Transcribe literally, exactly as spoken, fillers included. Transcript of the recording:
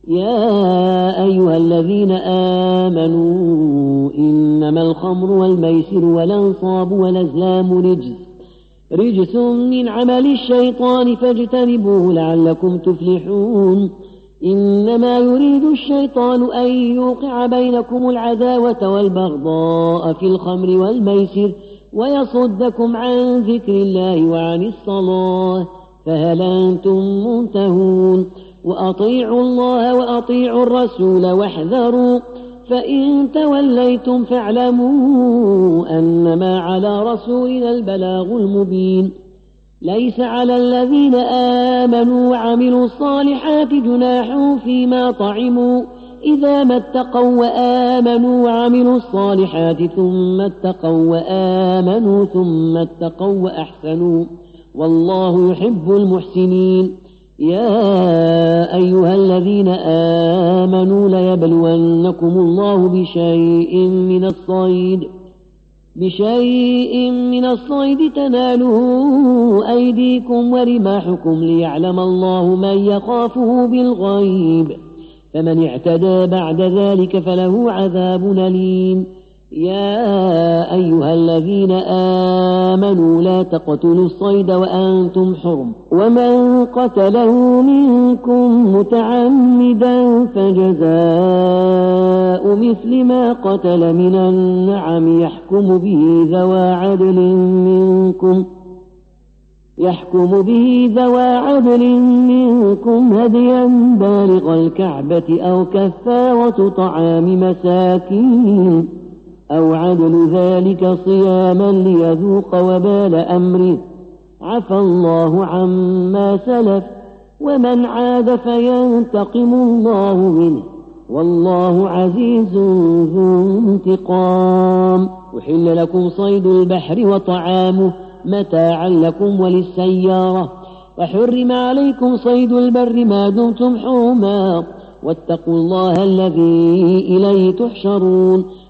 يا أيها الذين آمنوا إنما الخمر والميسر والأنصاب والأزلام رجس رجس من عمل الشيطان فاجتنبوه لعلكم تفلحون إنما يريد الشيطان أن يوقع بينكم العداوة والبغضاء في الخمر والميسر ويصدكم عن ذكر الله وعن الصلاة فهل أنتم منتهون وأطيعوا الله وأطيعوا الرسول واحذروا فإن توليتم فاعلموا أنما على رسولنا البلاغ المبين ليس على الذين آمنوا وعملوا الصالحات جناح فيما طعموا إذا ما اتقوا وآمنوا وعملوا الصالحات ثم اتقوا وآمنوا ثم اتقوا وأحسنوا والله يحب المحسنين يا أيها الذين آمنوا ليبلونكم الله بشيء من الصيد بشيء من الصيد تناله أيديكم ورماحكم ليعلم الله من يخافه بالغيب فمن اعتدى بعد ذلك فله عذاب أليم يا أيها الذين آمنوا لا تقتلوا الصيد وأنتم حرم ومن قتله منكم متعمدا فجزاء مثل ما قتل من النعم يحكم به ذوى عدل منكم يحكم به ذوى عدل منكم هديا بالغ الكعبة أو كفارة طعام مساكين أو عدل ذلك صياما ليذوق وبال أمره عفى الله عما سلف ومن عاد فينتقم الله منه والله عزيز ذو انتقام أحل لكم صيد البحر وطعامه متاعا لكم وللسيارة وحرم عليكم صيد البر ما دمتم حرما واتقوا الله الذي إليه تحشرون